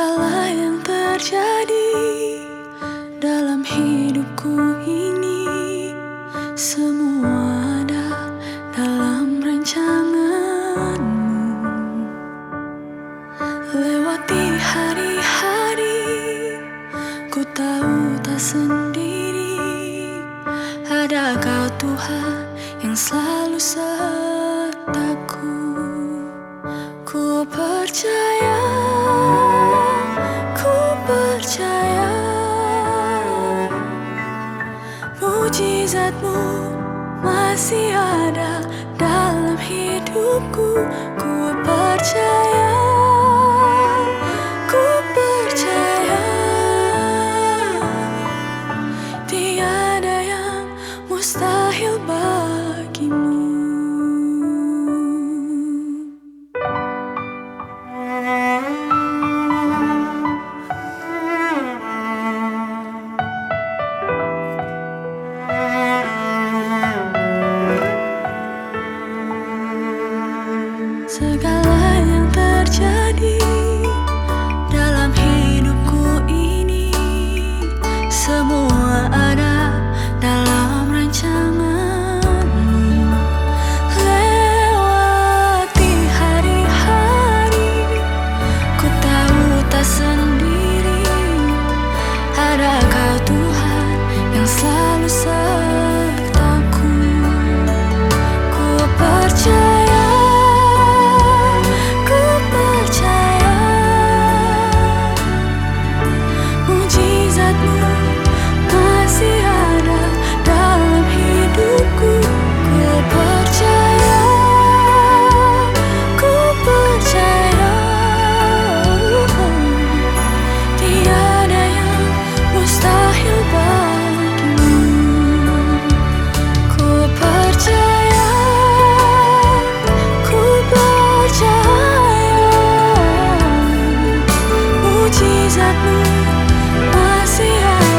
Segala yang terjadi dalam hidupku ini, semua ada dalam rancanganmu. Lewati hari-hari, ku tahu tak sendiri. Ada Kau Tuhan yang selalu sertaku. Ku percaya, ku percaya, mujizat-Mu masih ada dalam hidupku. Ku percaya, ku percaya, tiada yang mustahil bagimu. Segala yang terjadi dalam hidupku ini, semua ada dalam rancangan-Mu. Lewati hari-hari, ku tahu tak sendiri. Ada Kau Tuhan yang selalu sertaku. Ku percaya, mujizat-Mu masih ada.